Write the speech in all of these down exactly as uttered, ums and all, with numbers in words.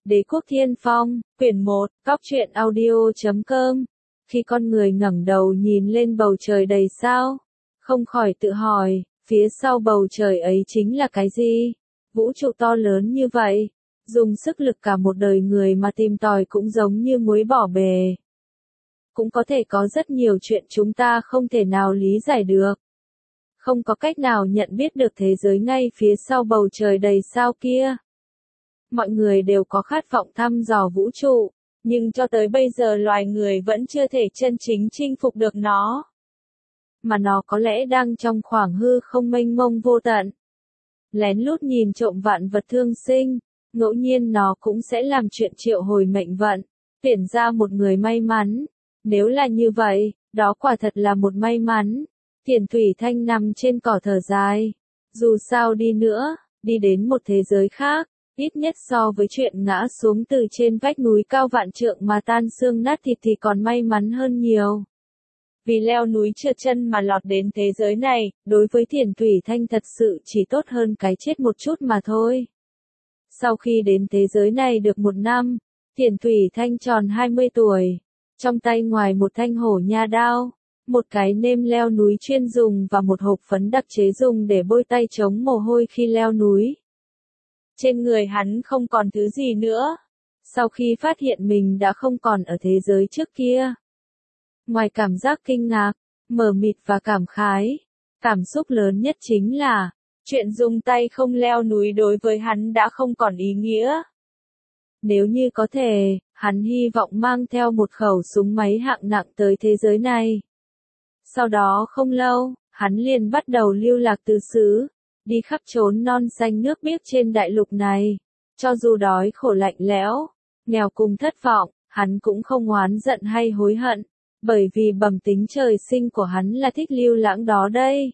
Đế quốc thiên phong, quyển một, góc truyện audio chấm com. Khi con người ngẩng đầu nhìn lên bầu trời đầy sao, không khỏi tự hỏi, phía sau bầu trời ấy chính là cái gì? Vũ trụ to lớn như vậy, dùng sức lực cả một đời người mà tìm tòi cũng giống như muối bỏ bề. Cũng có thể có rất nhiều chuyện chúng ta không thể nào lý giải được. Không có cách nào nhận biết được thế giới ngay phía sau bầu trời đầy sao kia. Mọi người đều có khát vọng thăm dò vũ trụ, nhưng cho tới bây giờ loài người vẫn chưa thể chân chính chinh phục được nó. Mà nó có lẽ đang trong khoảng hư không mênh mông vô tận. Lén lút nhìn trộm vạn vật thương sinh, ngẫu nhiên nó cũng sẽ làm chuyện triệu hồi mệnh vận, tuyển ra một người may mắn. Nếu là như vậy, đó quả thật là một may mắn. Thiền Thủy Thanh nằm trên cỏ thở dài. Dù sao đi nữa, đi đến một thế giới khác, ít nhất so với chuyện ngã xuống từ trên vách núi cao vạn trượng mà tan xương nát thịt thì còn may mắn hơn nhiều. Vì leo núi trượt chân mà lọt đến thế giới này, đối với Thiền Thủy Thanh thật sự chỉ tốt hơn cái chết một chút mà thôi. Sau khi đến thế giới này được một năm, Thiền Thủy Thanh tròn hai mươi tuổi. Trong tay ngoài một thanh hổ nha đao, một cái nêm leo núi chuyên dùng và một hộp phấn đặc chế dùng để bôi tay chống mồ hôi khi leo núi. Trên người hắn không còn thứ gì nữa. Sau khi phát hiện mình đã không còn ở thế giới trước kia. Ngoài cảm giác kinh ngạc, mờ mịt và cảm khái, cảm xúc lớn nhất chính là, chuyện dùng tay không leo núi đối với hắn đã không còn ý nghĩa. Nếu như có thể, hắn hy vọng mang theo một khẩu súng máy hạng nặng tới thế giới này. Sau đó không lâu, hắn liền bắt đầu lưu lạc tứ xứ, đi khắp chốn non xanh nước biếc trên đại lục này. Cho dù đói khổ lạnh lẽo, nghèo cùng thất vọng, hắn cũng không oán giận hay hối hận, bởi vì bẩm tính trời sinh của hắn là thích lưu lãng đó đây.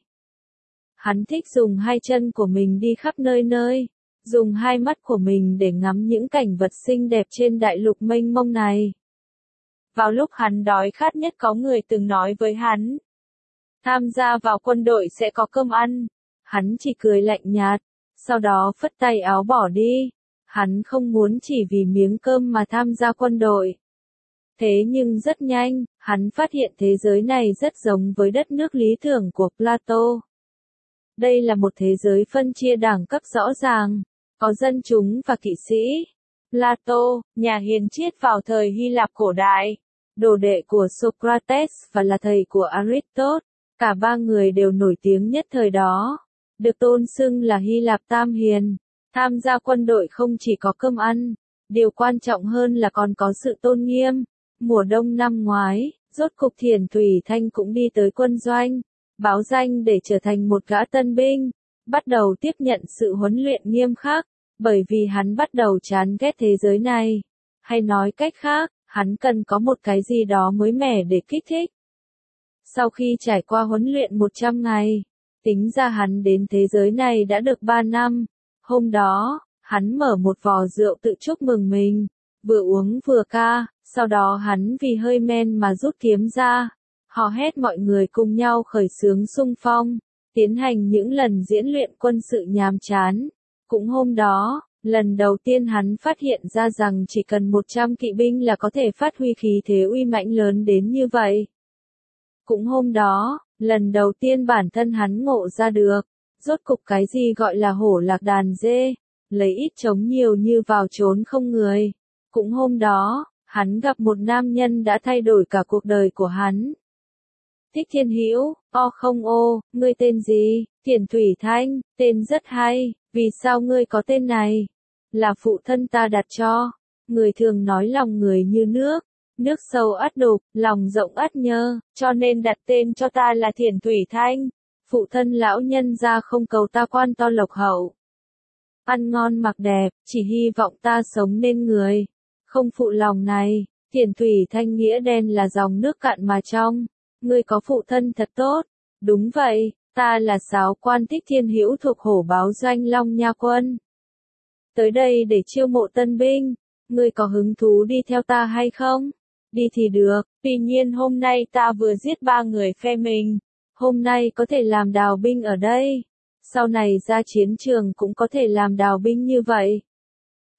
Hắn thích dùng hai chân của mình đi khắp nơi nơi, dùng hai mắt của mình để ngắm những cảnh vật xinh đẹp trên đại lục mênh mông này. Vào lúc hắn đói khát nhất có người từng nói với hắn, tham gia vào quân đội sẽ có cơm ăn. Hắn chỉ cười lạnh nhạt, sau đó phất tay áo bỏ đi. Hắn không muốn chỉ vì miếng cơm mà tham gia quân đội. Thế nhưng rất nhanh, hắn phát hiện thế giới này rất giống với đất nước lý tưởng của Plato. Đây là một thế giới phân chia đẳng cấp rõ ràng, có dân chúng và kỵ sĩ. Plato, nhà hiền triết vào thời Hy Lạp cổ đại, đồ đệ của Socrates và là thầy của Aristotle, cả ba người đều nổi tiếng nhất thời đó, được tôn xưng là Hy Lạp Tam Hiền. Tham gia quân đội không chỉ có cơm ăn, điều quan trọng hơn là còn có sự tôn nghiêm. Mùa đông năm ngoái, rốt cục Thiền Thủy Thanh cũng đi tới quân doanh, báo danh để trở thành một gã tân binh, bắt đầu tiếp nhận sự huấn luyện nghiêm khắc, bởi vì hắn bắt đầu chán ghét thế giới này. Hay nói cách khác, hắn cần có một cái gì đó mới mẻ để kích thích. Sau khi trải qua huấn luyện một trăm ngày, tính ra hắn đến thế giới này đã được ba năm. Hôm đó, hắn mở một vò rượu tự chúc mừng mình, vừa uống vừa ca, sau đó hắn vì hơi men mà rút kiếm ra, hò hét mọi người cùng nhau khởi xướng xung phong, tiến hành những lần diễn luyện quân sự nhàm chán. Cũng hôm đó, lần đầu tiên hắn phát hiện ra rằng chỉ cần một trăm kỵ binh là có thể phát huy khí thế uy mãnh lớn đến như vậy. Cũng hôm đó, lần đầu tiên bản thân hắn ngộ ra được, rốt cục cái gì gọi là hổ lạc đàn dê, lấy ít chống nhiều như vào chốn không người. Cũng hôm đó, hắn gặp một nam nhân đã thay đổi cả cuộc đời của hắn. Thích Thiên Hữu, o không ô, ngươi tên gì? Thiền Thủy Thanh, tên rất hay, vì sao ngươi có tên này? Là phụ thân ta đặt cho. Người thường nói lòng người như nước, nước sâu ắt đục, lòng rộng ắt nhơ, cho nên đặt tên cho ta là Thiền Thủy Thanh. Phụ thân lão nhân ra không cầu ta quan to lộc hậu, ăn ngon mặc đẹp, chỉ hy vọng ta sống nên người, không phụ lòng này. Thiền Thủy Thanh nghĩa đen là dòng nước cạn mà trong. Ngươi có phụ thân thật tốt. Đúng vậy, ta là Sáo Quan Thích Thiên Hữu thuộc Hổ Báo Doanh Long Nha Quân. Tới đây để chiêu mộ tân binh. Ngươi có hứng thú đi theo ta hay không? Đi thì được, tuy nhiên hôm nay ta vừa giết ba người phe mình. Hôm nay có thể làm đào binh ở đây. Sau này ra chiến trường cũng có thể làm đào binh như vậy.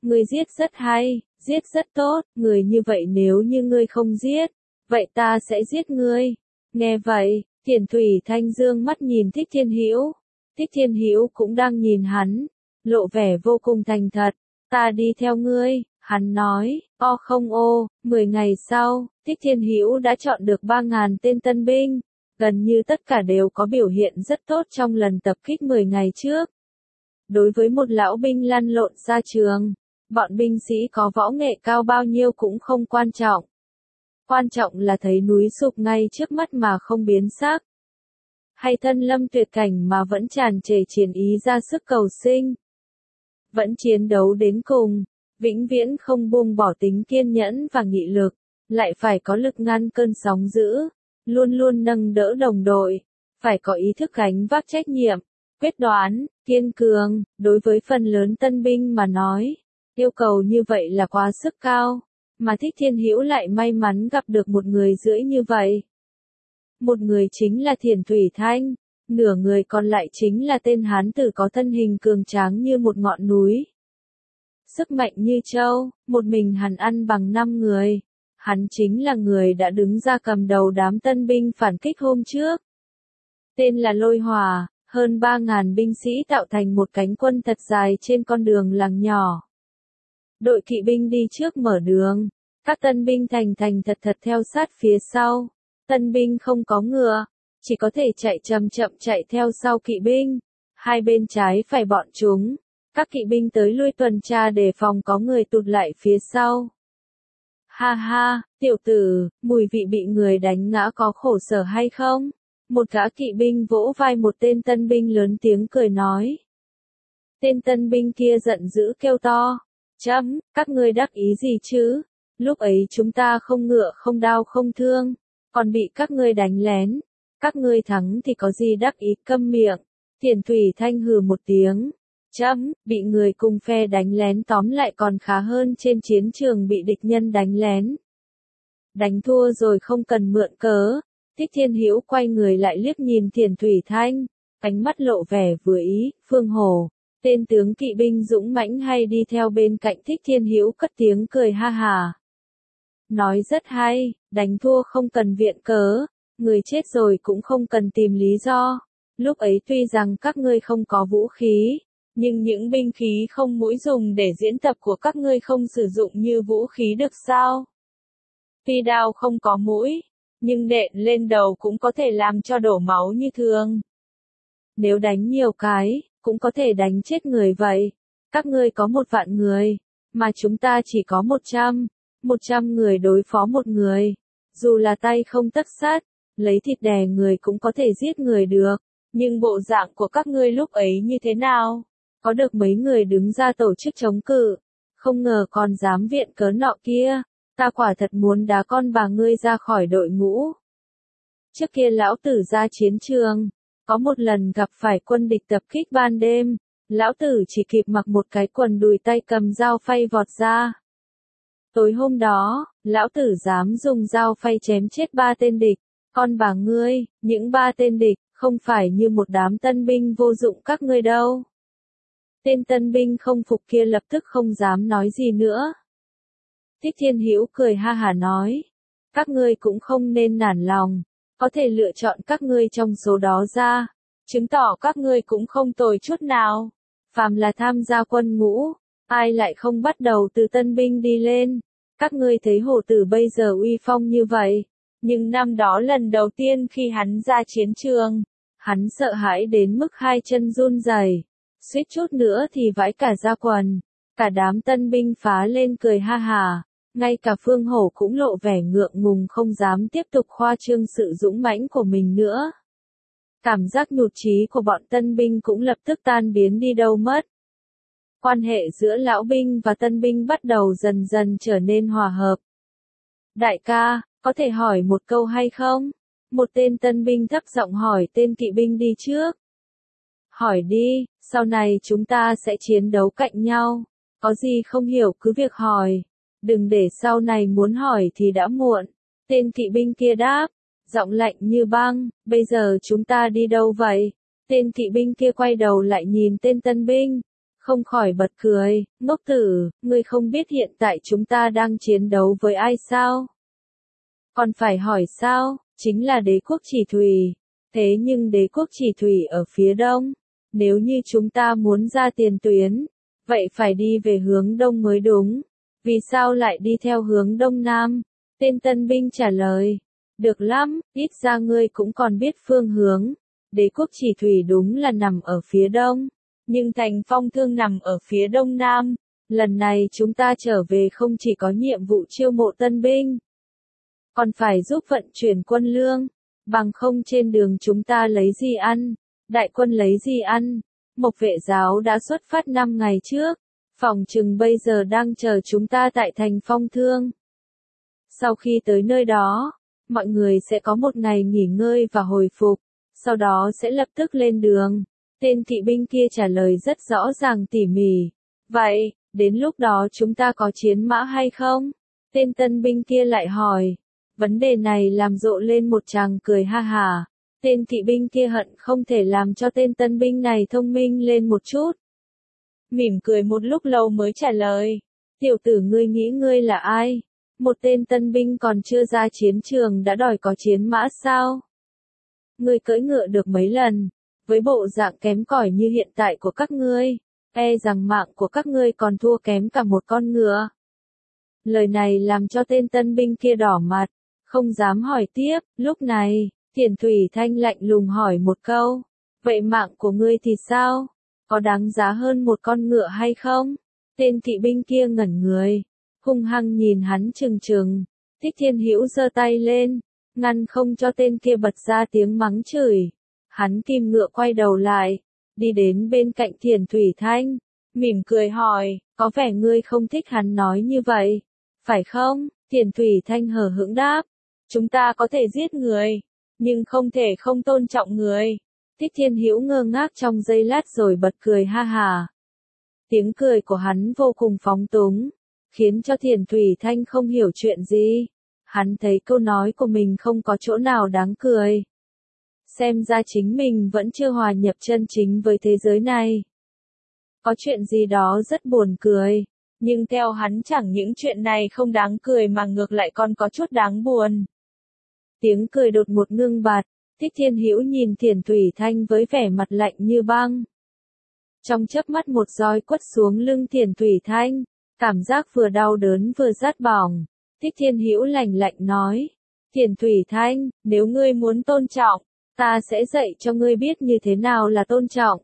Ngươi giết rất hay, giết rất tốt, người như vậy nếu như ngươi không giết, vậy ta sẽ giết ngươi. Nghe vậy, Thiền Thủy Thanh dương mắt nhìn Thích Thiên Hữu. Thích Thiên Hữu cũng đang nhìn hắn, lộ vẻ vô cùng thành thật. Ta đi theo ngươi, hắn nói, o không ô, mười ngày sau, Thích Thiên Hữu đã chọn được ba ngàn tên tân binh, gần như tất cả đều có biểu hiện rất tốt trong lần tập kích mười ngày trước. Đối với một lão binh lăn lộn ra trường, bọn binh sĩ có võ nghệ cao bao nhiêu cũng không quan trọng. Quan trọng là thấy núi sụp ngay trước mắt mà không biến sắc. Hay thân lâm tuyệt cảnh mà vẫn tràn trề chiến ý ra sức cầu sinh. Vẫn chiến đấu đến cùng, vĩnh viễn không buông bỏ tính kiên nhẫn và nghị lực, lại phải có lực ngăn cơn sóng dữ, luôn luôn nâng đỡ đồng đội, phải có ý thức gánh vác trách nhiệm, quyết đoán, kiên cường. Đối với phần lớn tân binh mà nói, yêu cầu như vậy là quá sức cao, mà Thích Thiên Hữu lại may mắn gặp được một người rưỡi như vậy. Một người chính là Thiền Thủy Thanh, nửa người còn lại chính là tên hán tử có thân hình cường tráng như một ngọn núi. Sức mạnh như trâu, một mình hắn ăn bằng năm người. Hắn chính là người đã đứng ra cầm đầu đám tân binh phản kích hôm trước. Tên là Lôi Hòa, hơn ba ngàn binh sĩ tạo thành một cánh quân thật dài trên con đường làng nhỏ. Đội kỵ binh đi trước mở đường, các tân binh thành thành thật thật theo sát phía sau. Tân binh không có ngựa, chỉ có thể chạy chậm chậm chạy theo sau kỵ binh. Hai bên trái phải bọn chúng, các kỵ binh tới lui tuần tra đề phòng có người tụt lại phía sau. Ha ha, tiểu tử, mùi vị bị người đánh ngã có khổ sở hay không? Một gã kỵ binh vỗ vai một tên tân binh lớn tiếng cười nói. Tên tân binh kia giận dữ kêu to. Chấm, các ngươi đắc ý gì chứ? Lúc ấy chúng ta không ngựa không đao không thương, còn bị các ngươi đánh lén. Các ngươi thắng thì có gì đắc ý, câm miệng. Thiền Thủy Thanh hừ một tiếng. Chấm, bị người cùng phe đánh lén tóm lại còn khá hơn trên chiến trường bị địch nhân đánh lén. Đánh thua rồi không cần mượn cớ. Thích Thiên Hữu quay người lại liếc nhìn Thiền Thủy Thanh, ánh mắt lộ vẻ vừa ý. Phương Hổ, tên tướng kỵ binh dũng mãnh hay đi theo bên cạnh Thích Thiên Hữu cất tiếng cười ha hà. Nói rất hay, đánh thua không cần viện cớ, người chết rồi cũng không cần tìm lý do. Lúc ấy tuy rằng các ngươi không có vũ khí, nhưng những binh khí không mũi dùng để diễn tập của các ngươi không sử dụng như vũ khí được sao? Tuy đao không có mũi, nhưng đện lên đầu cũng có thể làm cho đổ máu như thường. Nếu đánh nhiều cái, cũng có thể đánh chết người vậy. Các ngươi có một vạn người, mà chúng ta chỉ có một trăm. Một trăm người đối phó một người. Dù là tay không tấc sắt, lấy thịt đè người cũng có thể giết người được. Nhưng bộ dạng của các ngươi lúc ấy như thế nào? Có được mấy người đứng ra tổ chức chống cự. Không ngờ còn dám viện cớ nọ kia. Ta quả thật muốn đá con bà ngươi ra khỏi đội ngũ. Trước kia lão tử ra chiến trường, có một lần gặp phải quân địch tập kích ban đêm, lão tử chỉ kịp mặc một cái quần đùi tay cầm dao phay vọt ra. Tối hôm đó, lão tử dám dùng dao phay chém chết ba tên địch, con bà ngươi, những ba tên địch, không phải như một đám tân binh vô dụng các ngươi đâu. Tên tân binh không phục kia lập tức không dám nói gì nữa. Thích Thiên Hữu cười ha hả nói, các ngươi cũng không nên nản lòng, có thể lựa chọn các ngươi trong số đó ra, chứng tỏ các ngươi cũng không tồi chút nào. Phàm là tham gia quân ngũ, ai lại không bắt đầu từ tân binh đi lên. Các ngươi thấy hổ tử bây giờ uy phong như vậy, nhưng năm đó lần đầu tiên khi hắn ra chiến trường, hắn sợ hãi đến mức hai chân run rẩy, suýt chút nữa thì vãi cả da quần. Cả đám tân binh phá lên cười ha hả, ngay cả Phương Hổ cũng lộ vẻ ngượng ngùng không dám tiếp tục khoa trương sự dũng mãnh của mình nữa. Cảm giác nhụt chí của bọn tân binh cũng lập tức tan biến đi đâu mất. Quan hệ giữa lão binh và tân binh bắt đầu dần dần trở nên hòa hợp. Đại ca, có thể hỏi một câu hay không? Một tên tân binh thấp giọng hỏi tên kỵ binh đi trước. Hỏi đi, sau này chúng ta sẽ chiến đấu cạnh nhau. Có gì không hiểu cứ việc hỏi. Đừng để sau này muốn hỏi thì đã muộn. Tên kỵ binh kia đáp, giọng lạnh như băng, bây giờ chúng ta đi đâu vậy? Tên kỵ binh kia quay đầu lại nhìn tên tân binh. không khỏi bật cười, ngốc tử, ngươi không biết hiện tại chúng ta đang chiến đấu với ai sao? Còn phải hỏi sao, chính là đế quốc Chỉ Thủy. Thế nhưng đế quốc Chỉ Thủy ở phía đông, nếu như chúng ta muốn ra tiền tuyến, vậy phải đi về hướng đông mới đúng. Vì sao lại đi theo hướng đông nam? Tên tân binh trả lời, được lắm, ít ra ngươi cũng còn biết phương hướng. Đế quốc Chỉ Thủy đúng là nằm ở phía đông, nhưng thành Phong Thương nằm ở phía đông nam. Lần này chúng ta trở về không chỉ có nhiệm vụ chiêu mộ tân binh, còn phải giúp vận chuyển quân lương, bằng không trên đường chúng ta lấy gì ăn, đại quân lấy gì ăn. Mộc Vệ giáo đã xuất phát năm ngày trước, phỏng chừng bây giờ đang chờ chúng ta tại thành Phong Thương. Sau khi tới nơi đó, mọi người sẽ có một ngày nghỉ ngơi và hồi phục, sau đó sẽ lập tức lên đường. Tên kỵ binh kia trả lời rất rõ ràng tỉ mỉ. Vậy, đến lúc đó chúng ta có chiến mã hay không? Tên tân binh kia lại hỏi. Vấn đề này làm rộ lên một tràng cười ha hả. Tên kỵ binh kia hận không thể làm cho tên tân binh này thông minh lên một chút. Mỉm cười một lúc lâu mới trả lời. Tiểu tử ngươi nghĩ ngươi là ai? Một tên tân binh còn chưa ra chiến trường đã đòi có chiến mã sao? Ngươi cưỡi ngựa được mấy lần? Với bộ dạng kém cỏi như hiện tại của các ngươi, e rằng mạng của các ngươi còn thua kém cả một con ngựa. Lời này làm cho tên tân binh kia đỏ mặt, không dám hỏi tiếp. Lúc này, Thiền Thủy Thanh lạnh lùng hỏi một câu, vậy mạng của ngươi thì sao? Có đáng giá hơn một con ngựa hay không? Tên kỵ binh kia ngẩn người, hung hăng nhìn hắn trừng trừng. Thích Thiên Hữu giơ tay lên, ngăn không cho tên kia bật ra tiếng mắng chửi. Hắn kìm ngựa quay đầu lại, đi đến bên cạnh Thiền Thủy Thanh, mỉm cười hỏi, có vẻ ngươi không thích hắn nói như vậy, phải không? Thiền Thủy Thanh hờ hững đáp, chúng ta có thể giết người, nhưng không thể không tôn trọng người. Thích Thiên Hữu ngơ ngác trong giây lát rồi bật cười ha hà. Tiếng cười của hắn vô cùng phóng túng, khiến cho Thiền Thủy Thanh không hiểu chuyện gì. Hắn thấy câu nói của mình không có chỗ nào đáng cười. Xem ra chính mình vẫn chưa hòa nhập chân chính với thế giới này. Có chuyện gì đó rất buồn cười, nhưng theo hắn chẳng những chuyện này không đáng cười mà ngược lại còn có chút đáng buồn. Tiếng cười đột ngột ngưng bặt, Thích Thiên Hữu nhìn Thiền Thủy Thanh với vẻ mặt lạnh như băng. Trong chớp mắt một roi quất xuống lưng Thiền Thủy Thanh, cảm giác vừa đau đớn vừa rát bỏng. Thích Thiên Hữu lạnh lạnh nói, Thiền Thủy Thanh, nếu ngươi muốn tôn trọng, ta sẽ dạy cho ngươi biết như thế nào là tôn trọng.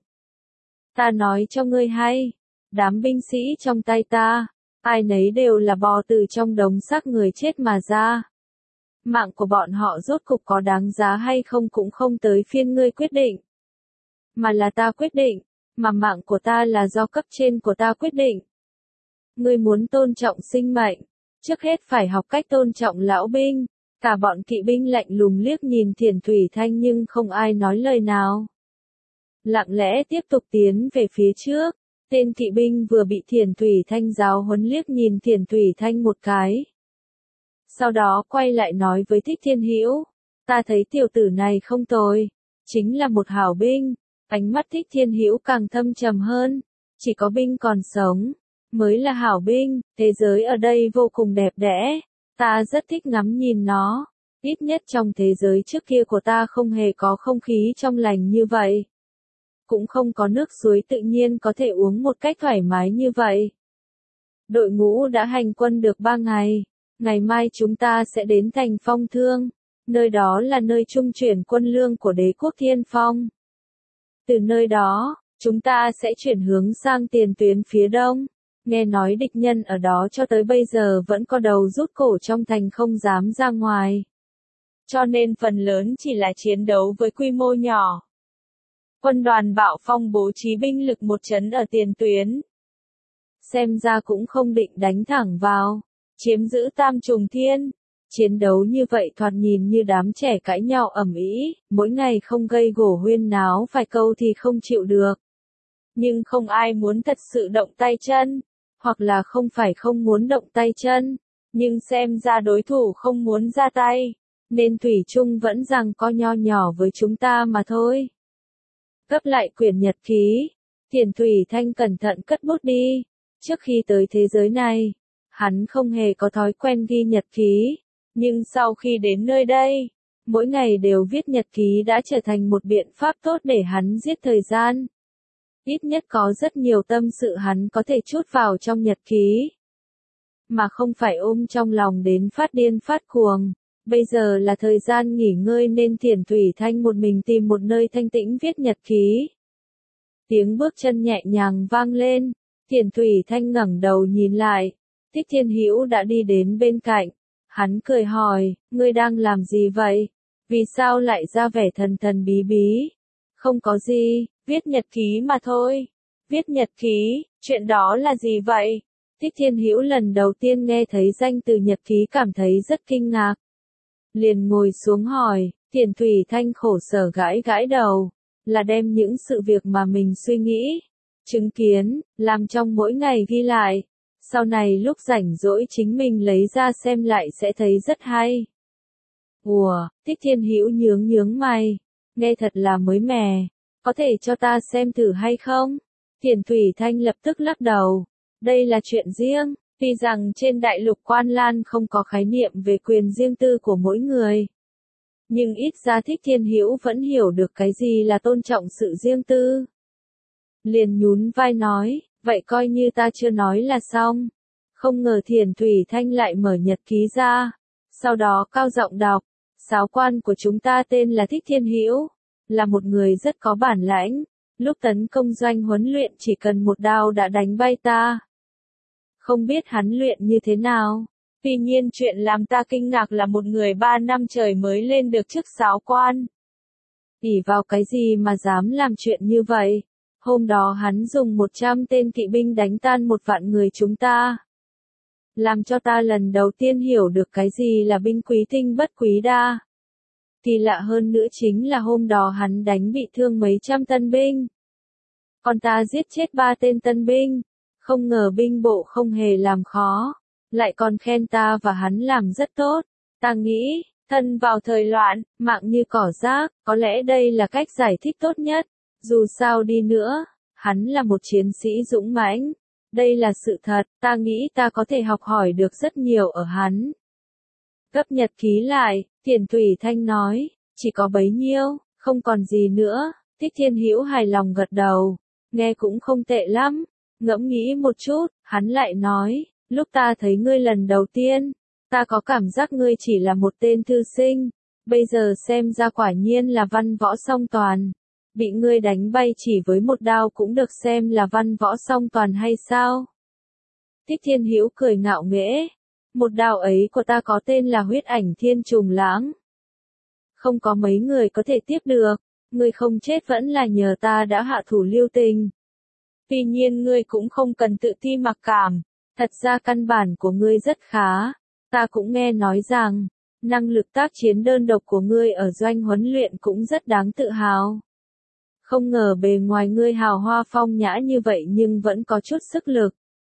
Ta nói cho ngươi hay, đám binh sĩ trong tay ta, ai nấy đều là bò từ trong đống xác người chết mà ra. Mạng của bọn họ rốt cục có đáng giá hay không cũng không tới phiên ngươi quyết định. Mà là ta quyết định, mà mạng của ta là do cấp trên của ta quyết định. Ngươi muốn tôn trọng sinh mệnh, trước hết phải học cách tôn trọng lão binh. Cả bọn kỵ binh lạnh lùng liếc nhìn Thiền Thủy Thanh nhưng không ai nói lời nào. Lặng lẽ tiếp tục tiến về phía trước, tên kỵ binh vừa bị Thiền Thủy Thanh giáo huấn liếc nhìn Thiền Thủy Thanh một cái. Sau đó quay lại nói với Thích Thiên Hữu, ta thấy tiểu tử này không tồi, chính là một hảo binh. Ánh mắt Thích Thiên Hữu càng thâm trầm hơn, chỉ có binh còn sống, mới là hảo binh, thế giới ở đây vô cùng đẹp đẽ. Ta rất thích ngắm nhìn nó, ít nhất trong thế giới trước kia của ta không hề có không khí trong lành như vậy. Cũng không có nước suối tự nhiên có thể uống một cách thoải mái như vậy. Đội ngũ đã hành quân được ba ngày, ngày mai chúng ta sẽ đến thành Phong Thương, nơi đó là nơi trung chuyển quân lương của đế quốc Thiên Phong. Từ nơi đó, chúng ta sẽ chuyển hướng sang tiền tuyến phía đông. Nghe nói địch nhân ở đó cho tới bây giờ vẫn có đầu rút cổ trong thành không dám ra ngoài. Cho nên phần lớn chỉ là chiến đấu với quy mô nhỏ. Quân đoàn Bạo Phong bố trí binh lực một trấn ở tiền tuyến. Xem ra cũng không định đánh thẳng vào, chiếm giữ Tam Trùng Thiên. Chiến đấu như vậy thoạt nhìn như đám trẻ cãi nhau ầm ĩ, mỗi ngày không gây gổ huyên náo vài câu thì không chịu được. Nhưng không ai muốn thật sự động tay chân. Hoặc là không phải không muốn động tay chân, nhưng xem ra đối thủ không muốn ra tay, nên thủy chung vẫn rằng co nho nhỏ với chúng ta mà thôi. Gấp lại quyển nhật ký, Tiền Thủy Thanh cẩn thận cất bút đi. Trước khi tới thế giới này, hắn không hề có thói quen ghi nhật ký. Nhưng sau khi đến nơi đây, mỗi ngày đều viết nhật ký đã trở thành một biện pháp tốt để hắn giết thời gian. Ít nhất có rất nhiều tâm sự hắn có thể trút vào trong nhật ký, mà không phải ôm trong lòng đến phát điên phát cuồng. Bây giờ là thời gian nghỉ ngơi nên Tiền Thủy Thanh một mình tìm một nơi thanh tĩnh viết nhật ký. Tiếng bước chân nhẹ nhàng vang lên, Tiền Thủy Thanh ngẩng đầu nhìn lại, Thích Thiên Hữu đã đi đến bên cạnh. Hắn cười hỏi, ngươi đang làm gì vậy? Vì sao lại ra vẻ thần thần bí bí? Không có gì, viết nhật ký mà thôi. Viết nhật ký, chuyện đó là gì vậy? Thích Thiên Hữu lần đầu tiên nghe thấy danh từ nhật ký cảm thấy rất kinh ngạc. Liền ngồi xuống hỏi, Tiền Thủy Thanh khổ sở gãi gãi đầu, là đem những sự việc mà mình suy nghĩ, chứng kiến, làm trong mỗi ngày ghi lại. Sau này lúc rảnh rỗi chính mình lấy ra xem lại sẽ thấy rất hay. Ủa, Thích Thiên Hữu nhướng nhướng mày, nghe thật là mới mẻ, có thể cho ta xem thử hay không? Tiền Thủy Thanh lập tức lắc đầu, đây là chuyện riêng, tuy rằng trên đại lục Quan Lan không có khái niệm về quyền riêng tư của mỗi người. Nhưng ít ra Thích Thiên Hữu vẫn hiểu được cái gì là tôn trọng sự riêng tư. Liền nhún vai nói, vậy coi như ta chưa nói là xong. Không ngờ Tiền Thủy Thanh lại mở nhật ký ra, sau đó cao giọng đọc, giáo quan của chúng ta tên là Thích Thiên Hữu, là một người rất có bản lãnh, lúc tấn công doanh huấn luyện chỉ cần một đao đã đánh bay ta. Không biết hắn luyện như thế nào, tuy nhiên chuyện làm ta kinh ngạc là một người ba năm trời mới lên được chức giáo quan. ỷ vào cái gì mà dám làm chuyện như vậy? Hôm đó hắn dùng một trăm tên kỵ binh đánh tan một vạn người chúng ta. Làm cho ta lần đầu tiên hiểu được cái gì là binh quý tinh bất quý đa. Kỳ lạ hơn nữa chính là hôm đó hắn đánh bị thương mấy trăm tân binh. Còn ta giết chết ba tên tân binh. Không ngờ binh bộ không hề làm khó, lại còn khen ta và hắn làm rất tốt. Ta nghĩ, thân vào thời loạn, mạng như cỏ rác, có lẽ đây là cách giải thích tốt nhất. Dù sao đi nữa, hắn là một chiến sĩ dũng mãnh. Đây là sự thật, ta nghĩ ta có thể học hỏi được rất nhiều ở hắn. Gấp nhật ký lại, Tiền Thủy Thanh nói, chỉ có bấy nhiêu, không còn gì nữa. Thích Thiên Hữu hài lòng gật đầu, nghe cũng không tệ lắm. Ngẫm nghĩ một chút, hắn lại nói, lúc ta thấy ngươi lần đầu tiên, ta có cảm giác ngươi chỉ là một tên thư sinh, bây giờ xem ra quả nhiên là văn võ song toàn. Bị ngươi đánh bay chỉ với một đao cũng được xem là văn võ song toàn hay sao? Thích Thiên Hữu cười ngạo nghễ, một đao ấy của ta có tên là huyết ảnh thiên trùng lãng. Không có mấy người có thể tiếp được, ngươi không chết vẫn là nhờ ta đã hạ thủ lưu tình. Tuy nhiên ngươi cũng không cần tự ti mặc cảm, thật ra căn bản của ngươi rất khá, ta cũng nghe nói rằng, năng lực tác chiến đơn độc của ngươi ở doanh huấn luyện cũng rất đáng tự hào. Không ngờ bề ngoài ngươi hào hoa phong nhã như vậy nhưng vẫn có chút sức lực.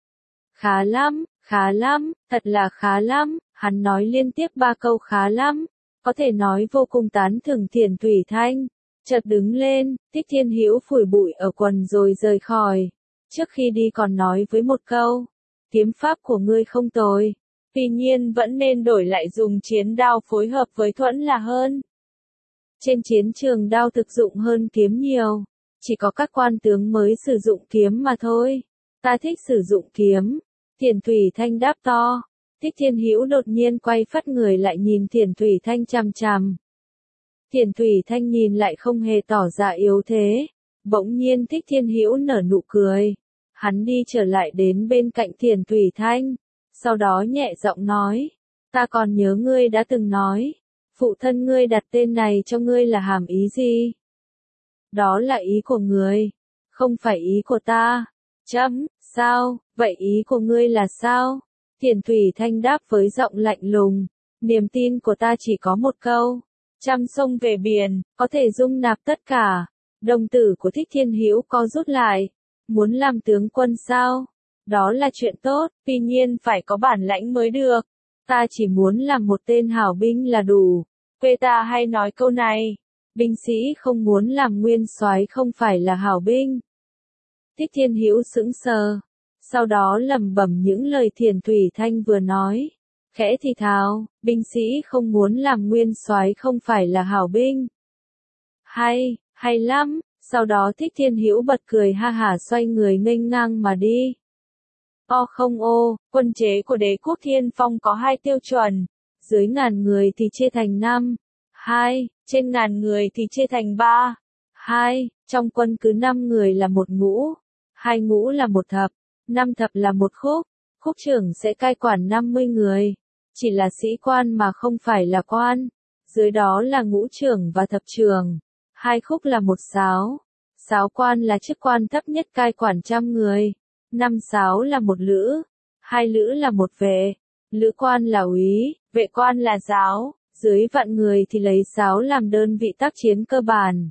Khá lắm, khá lắm, thật là khá lắm, hắn nói liên tiếp ba câu khá lắm, có thể nói vô cùng tán thưởng Tiền Thủy Thanh. Chợt đứng lên, Thích Thiên Hữu phủi bụi ở quần rồi rời khỏi. Trước khi đi còn nói với một câu, kiếm pháp của ngươi không tồi, tuy nhiên vẫn nên đổi lại dùng chiến đao phối hợp với thuẫn là hơn. Trên chiến trường đao thực dụng hơn kiếm nhiều, chỉ có các quan tướng mới sử dụng kiếm mà thôi. Ta thích sử dụng kiếm. Tiền Thủy Thanh đáp to. Thích Thiên Hữu đột nhiên quay phắt người lại nhìn Tiền Thủy Thanh chằm chằm. Tiền Thủy Thanh nhìn lại không hề tỏ ra yếu thế. Bỗng nhiên Thích Thiên Hữu nở nụ cười. Hắn đi trở lại đến bên cạnh Tiền Thủy Thanh. Sau đó nhẹ giọng nói. Ta còn nhớ ngươi đã từng nói. Phụ thân ngươi đặt tên này cho ngươi là hàm ý gì? Đó là ý của ngươi. Không phải ý của ta. Chấm, sao, vậy ý của ngươi là sao? Tiền Thủy Thanh đáp với giọng lạnh lùng. Niềm tin của ta chỉ có một câu. Trăm sông về biển, có thể dung nạp tất cả. Đồng tử của Thích Thiên Hữu co rút lại. Muốn làm tướng quân sao? Đó là chuyện tốt, tuy nhiên phải có bản lãnh mới được. Ta chỉ muốn làm một tên hảo binh là đủ. Quê ta hay nói câu này. Binh sĩ không muốn làm nguyên soái không phải là hảo binh. Thích Thiên Hữu sững sờ, sau đó lẩm bẩm những lời Thiền Thủy Thanh vừa nói, khẽ thì thào, binh sĩ không muốn làm nguyên soái không phải là hảo binh. Hay, hay lắm, sau đó Thích Thiên Hữu bật cười ha hả xoay người nghênh ngang mà đi. O không ô, quân chế của đế quốc Thiên Phong có hai tiêu chuẩn, dưới ngàn người thì chia thành năm, hai, trên ngàn người thì chia thành ba, hai, trong quân cứ năm người là một ngũ, hai ngũ là một thập, năm thập là một khúc, khúc trưởng sẽ cai quản năm mươi người, chỉ là sĩ quan mà không phải là quan, dưới đó là ngũ trưởng và thập trưởng, hai khúc là một sáo, sáo quan là chức quan thấp nhất cai quản trăm người, năm sáo là một lữ, hai lữ là một vệ, lữ quan là úy, vệ quan là giáo, dưới vạn người thì lấy sáo làm đơn vị tác chiến cơ bản.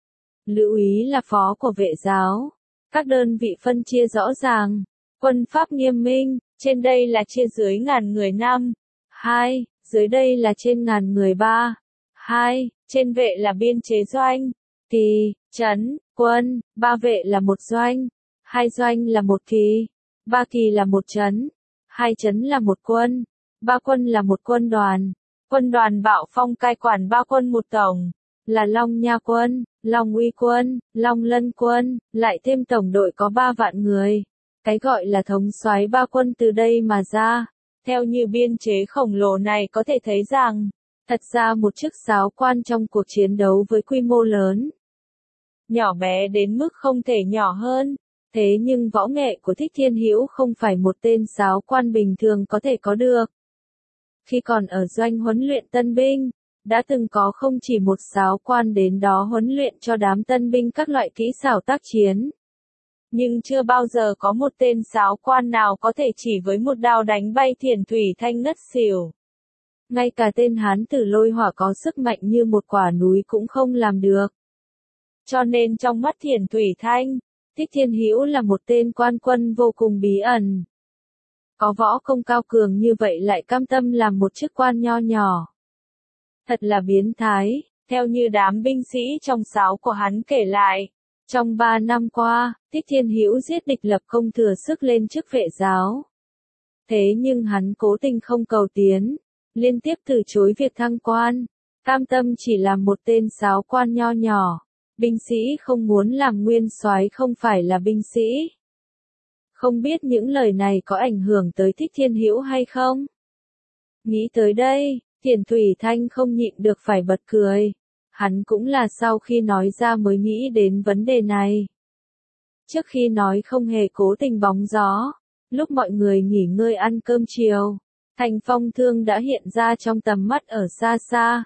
Lữ úy là phó của vệ giáo. Các đơn vị phân chia rõ ràng, quân pháp nghiêm minh, trên đây là chia dưới ngàn người năm, hai, dưới đây là trên ngàn người ba, hai, trên vệ là biên chế doanh, kỳ, trấn, quân, ba vệ là một doanh, hai doanh là một kỳ, ba kỳ là một trấn, hai trấn là một quân, ba quân là một quân đoàn, quân đoàn Bạo Phong cai quản ba quân một tổng, là Long Nha quân, Long Uy quân, Long Lân quân, lại thêm tổng đội có ba vạn người. Cái gọi là thống soái ba quân từ đây mà ra. Theo như biên chế khổng lồ này có thể thấy rằng, thật ra một chức sáo quan trong cuộc chiến đấu với quy mô lớn. Nhỏ bé đến mức không thể nhỏ hơn. Thế nhưng võ nghệ của Thích Thiên Hữu không phải một tên sáo quan bình thường có thể có được. Khi còn ở doanh huấn luyện tân binh, đã từng có không chỉ một sáo quan đến đó huấn luyện cho đám tân binh các loại kỹ xảo tác chiến. Nhưng chưa bao giờ có một tên sáo quan nào có thể chỉ với một đao đánh bay Thiền Thủy Thanh ngất xỉu. Ngay cả tên hán tử Lôi Hỏa có sức mạnh như một quả núi cũng không làm được. Cho nên trong mắt Thiền Thủy Thanh, Thích Thiên Hữu là một tên quan quân vô cùng bí ẩn. Có võ công cao cường như vậy lại cam tâm làm một chức quan nho nhỏ. Thật là biến thái, theo như đám binh sĩ trong sáo của hắn kể lại. Trong ba năm qua, Thích Thiên Hữu giết địch lập công thừa sức lên chức vệ giáo. Thế nhưng hắn cố tình không cầu tiến, liên tiếp từ chối việc thăng quan, cam tâm chỉ làm một tên sáo quan nho nhỏ. Binh sĩ không muốn làm nguyên soái không phải là binh sĩ. Không biết những lời này có ảnh hưởng tới Thích Thiên Hữu hay không? Nghĩ tới đây, Thiền Thủy Thanh không nhịn được phải bật cười. Hắn cũng là sau khi nói ra mới nghĩ đến vấn đề này. Trước khi nói không hề cố tình bóng gió, lúc mọi người nghỉ ngơi ăn cơm chiều, Thành Phong Thương đã hiện ra trong tầm mắt ở xa xa.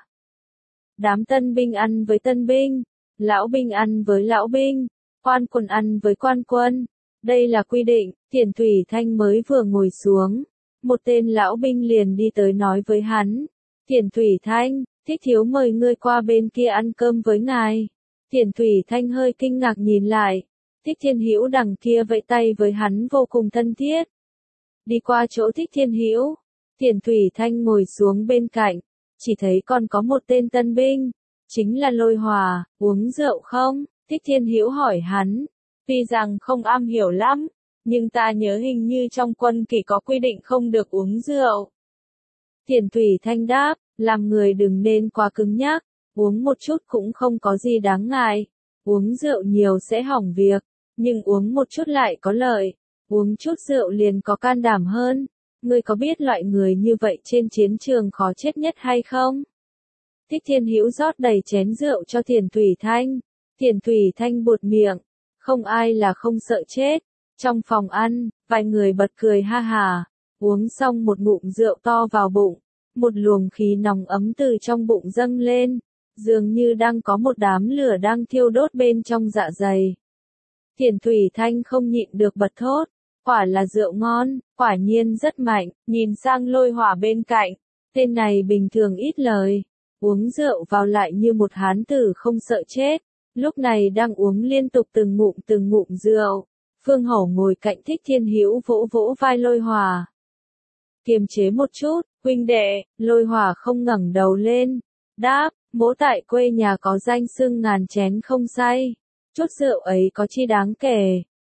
Đám tân binh ăn với tân binh, lão binh ăn với lão binh, quan quân ăn với quan quân. Đây là quy định, Thiền Thủy Thanh mới vừa ngồi xuống. Một tên lão binh liền đi tới nói với hắn. Thiền Thủy Thanh, Thích thiếu mời ngươi qua bên kia ăn cơm với ngài. Thiền Thủy Thanh hơi kinh ngạc nhìn lại. Thích Thiên Hữu đằng kia vẫy tay với hắn vô cùng thân thiết. Đi qua chỗ Thích Thiên Hữu, Thiền Thủy Thanh ngồi xuống bên cạnh. Chỉ thấy còn có một tên tân binh. Chính là Lôi Hòa, uống rượu không? Thích Thiên Hữu hỏi hắn. Tuy rằng không am hiểu lắm, nhưng ta nhớ hình như trong quân kỷ có quy định không được uống rượu. Thiền Thủy Thanh đáp, làm người đừng nên quá cứng nhắc, uống một chút cũng không có gì đáng ngại. Uống rượu nhiều sẽ hỏng việc, nhưng uống một chút lại có lợi. Uống chút rượu liền có can đảm hơn. Ngươi có biết loại người như vậy trên chiến trường khó chết nhất hay không? Thích Thiên Hữu rót đầy chén rượu cho Thiền Thủy Thanh. Thiền Thủy Thanh buột miệng. Không ai là không sợ chết. Trong phòng ăn, vài người bật cười ha hà. Uống xong một ngụm rượu to vào bụng. Một luồng khí nóng ấm từ trong bụng dâng lên. Dường như đang có một đám lửa đang thiêu đốt bên trong dạ dày. Thiền Thủy Thanh không nhịn được bật thốt. Quả là rượu ngon, quả nhiên rất mạnh. Nhìn sang Lôi Hỏa bên cạnh. Tên này bình thường ít lời. Uống rượu vào lại như một hán tử không sợ chết. Lúc này đang uống liên tục từng ngụm từng ngụm rượu. Phương Hổ ngồi cạnh Thích Thiên Hữu vỗ vỗ vai Lôi Hỏa. Kiềm chế một chút, huynh đệ. Lôi Hỏa không ngẩng đầu lên. Đáp, mỗ tại quê nhà có danh xưng ngàn chén không say. Chút rượu ấy có chi đáng kể.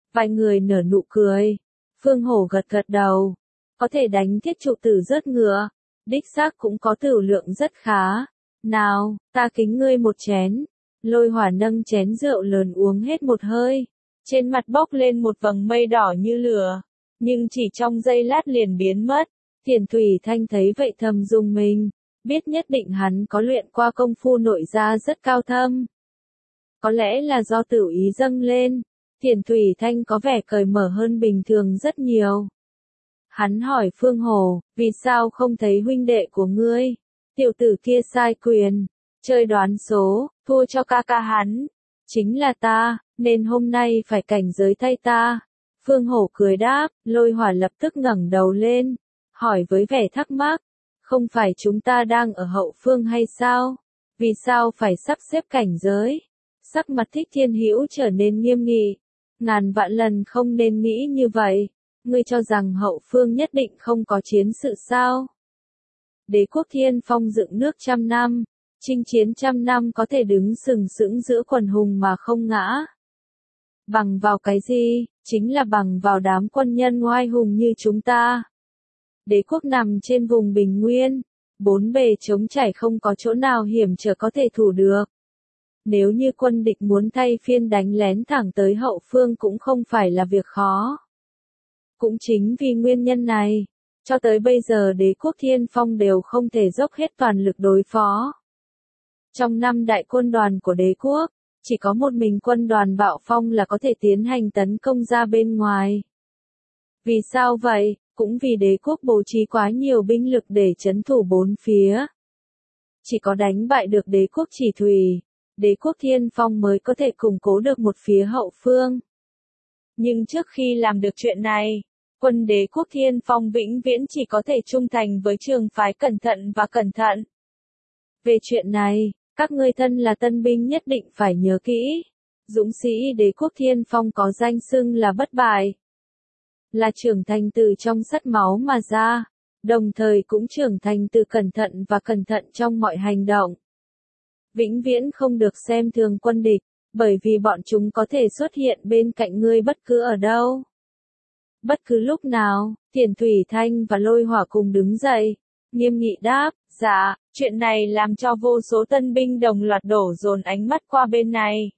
Vài người nở nụ cười. Phương Hổ gật gật đầu. Có thể đánh thiết trụ tử rớt ngựa. Đích xác cũng có tửu lượng rất khá. Nào, ta kính ngươi một chén. Lôi Hỏa nâng chén rượu lớn uống hết một hơi. Trên mặt bốc lên một vầng mây đỏ như lửa. Nhưng chỉ trong giây lát liền biến mất. Tiền Thủy Thanh thấy vậy thầm rùng mình. Biết nhất định hắn có luyện qua công phu nội gia rất cao thâm. Có lẽ là do tử ý dâng lên. Tiền Thủy Thanh có vẻ cởi mở hơn bình thường rất nhiều. Hắn hỏi Phương Hổ, vì sao không thấy huynh đệ của ngươi? Tiểu tử kia sai quyền, chơi đoán số, thua cho ca ca hắn. Chính là ta, nên hôm nay phải cảnh giới thay ta. Phương Hổ cười đáp, Lôi Hỏa lập tức ngẩng đầu lên, hỏi với vẻ thắc mắc, không phải chúng ta đang ở hậu phương hay sao? Vì sao phải sắp xếp cảnh giới? Sắc mặt Thích Thiên Hữu trở nên nghiêm nghị, ngàn vạn lần không nên nghĩ như vậy. Ngươi cho rằng hậu phương nhất định không có chiến sự sao? Đế quốc Thiên Phong dựng nước trăm năm, chinh chiến trăm năm có thể đứng sừng sững giữa quần hùng mà không ngã. Bằng vào cái gì? Chính là bằng vào đám quân nhân oai hùng như chúng ta. Đế quốc nằm trên vùng bình nguyên, bốn bề trống trải không có chỗ nào hiểm trở có thể thủ được. Nếu như quân địch muốn thay phiên đánh lén thẳng tới hậu phương cũng không phải là việc khó. Cũng chính vì nguyên nhân này, cho tới bây giờ đế quốc Thiên Phong đều không thể dốc hết toàn lực đối phó. Trong năm đại quân đoàn của đế quốc, chỉ có một mình quân đoàn Bạo Phong là có thể tiến hành tấn công ra bên ngoài. Vì sao vậy? Cũng vì đế quốc bố trí quá nhiều binh lực để trấn thủ bốn phía. Chỉ có đánh bại được đế quốc Chỉ Thủy, đế quốc Thiên Phong mới có thể củng cố được một phía hậu phương. Nhưng trước khi làm được chuyện này, quân đế quốc Thiên Phong vĩnh viễn chỉ có thể trung thành với trường phái cẩn thận và cẩn thận. Về chuyện này, các ngươi thân là tân binh nhất định phải nhớ kỹ. Dũng sĩ đế quốc Thiên Phong có danh xưng là bất bại. Là trưởng thành từ trong sắt máu mà ra, đồng thời cũng trưởng thành từ cẩn thận và cẩn thận trong mọi hành động. Vĩnh viễn không được xem thường quân địch, bởi vì bọn chúng có thể xuất hiện bên cạnh ngươi bất cứ ở đâu. Bất cứ lúc nào, Tiền Thủy Thanh và Lôi Hỏa cùng đứng dậy, nghiêm nghị đáp, dạ, chuyện này làm cho vô số tân binh đồng loạt đổ dồn ánh mắt qua bên này.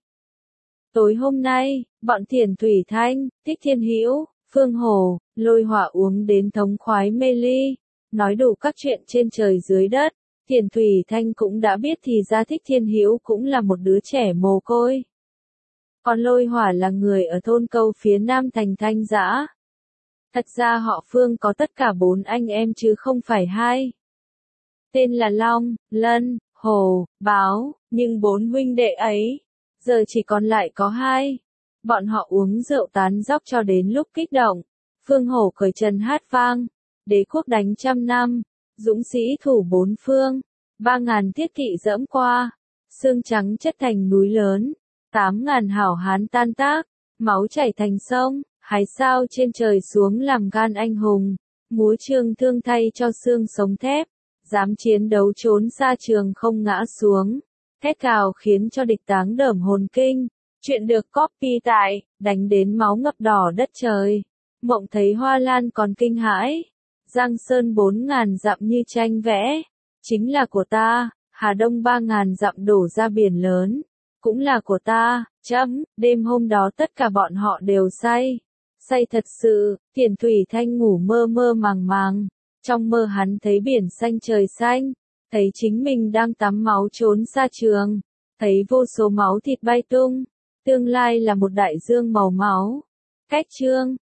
Tối hôm nay, bọn Tiền Thủy Thanh, Thích Thiên Hữu, Phương Hổ, Lôi Hỏa uống đến thống khoái mê ly, nói đủ các chuyện trên trời dưới đất. Tiền Thủy Thanh cũng đã biết thì ra Thích Thiên Hữu cũng là một đứa trẻ mồ côi. Còn Lôi Hỏa là người ở thôn Câu phía nam thành Thanh Giã. Thật ra họ Phương có tất cả bốn anh em chứ không phải hai. Tên là Long, Lân, Hồ, Báo, nhưng bốn huynh đệ ấy, giờ chỉ còn lại có hai. Bọn họ uống rượu tán dóc cho đến lúc kích động. Phương Hổ cởi trần hát vang. Đế quốc đánh trăm năm. Dũng sĩ thủ bốn phương. Ba ngàn thiết kỵ dẫm qua. Xương trắng chất thành núi lớn. Tám ngàn hảo hán tan tác. Máu chảy thành sông. Hái sao trên trời xuống làm gan anh hùng. Múa trường thương thay cho xương sống thép. Dám chiến đấu trốn xa trường không ngã xuống. Hét cào khiến cho địch táng đởm hồn kinh. Chuyện được copy tại, đánh đến máu ngập đỏ đất trời. Mộng thấy hoa lan còn kinh hãi. Giang Sơn bốn ngàn dặm như tranh vẽ. Chính là của ta, Hà Đông ba ngàn dặm đổ ra biển lớn. Cũng là của ta, chấm, đêm hôm đó tất cả bọn họ đều say. Say thật sự, Tiền Thủy Thanh ngủ mơ mơ màng màng. Trong mơ hắn thấy biển xanh trời xanh. Thấy chính mình đang tắm máu trốn xa trường. Thấy vô số máu thịt bay tung. Tương lai là một đại dương màu máu. Cách chương